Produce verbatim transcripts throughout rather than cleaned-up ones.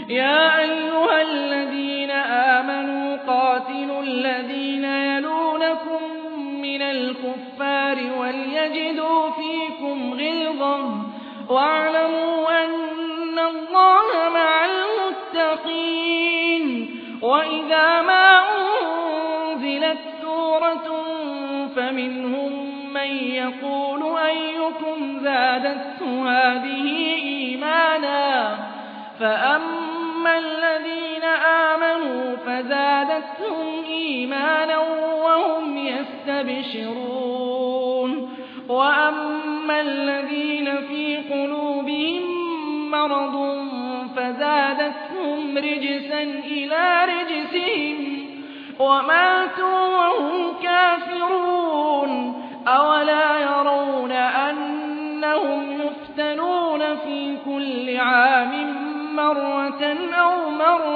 يا أيها الذين آمنوا قاتلوا الذين يلونكم من الكفار وليجدوا فيكم غلظة واعلموا أن الله مع المتقين وإذا ما أنزلت سورة فمنهم من يقول أيكم زادته هذه إيمانا فأما الذين آمنوا فزادتهم إيمانا وهم يستبشرون وأما الذين في قلوبهم مرض فزادتهم رجسا إلى رجسهم وماتوا وهم كافرون أولا يرون أنهم يفتنون في كل عام مرة أو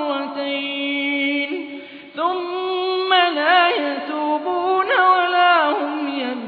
مرتين ثم لا يتوبون ولا هم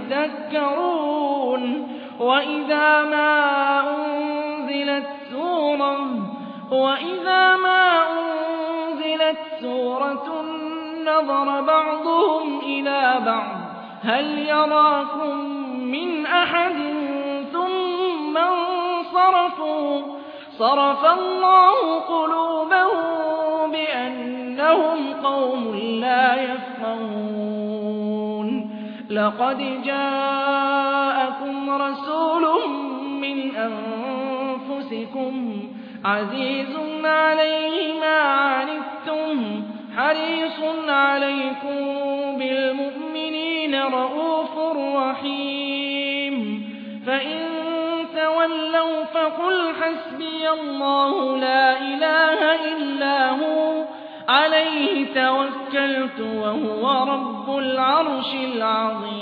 يذكرون وإذا ما أنزلت سورة وإذا ما أنزلت سورة نظر بعضهم إلى بعض هل يراكم من أحد ثم انصرفوا صرف الله قلوبهم بأنهم قوم لا يفقهون لقد جاءكم رسول من أنفسكم عزيز عليه ما عنتم حريص عليكم بالمؤمنين رؤوف رحيم فإن تولوا فقل حسبي الله لا إله إلا هو عليه توكلت وهو رب العرش العظيم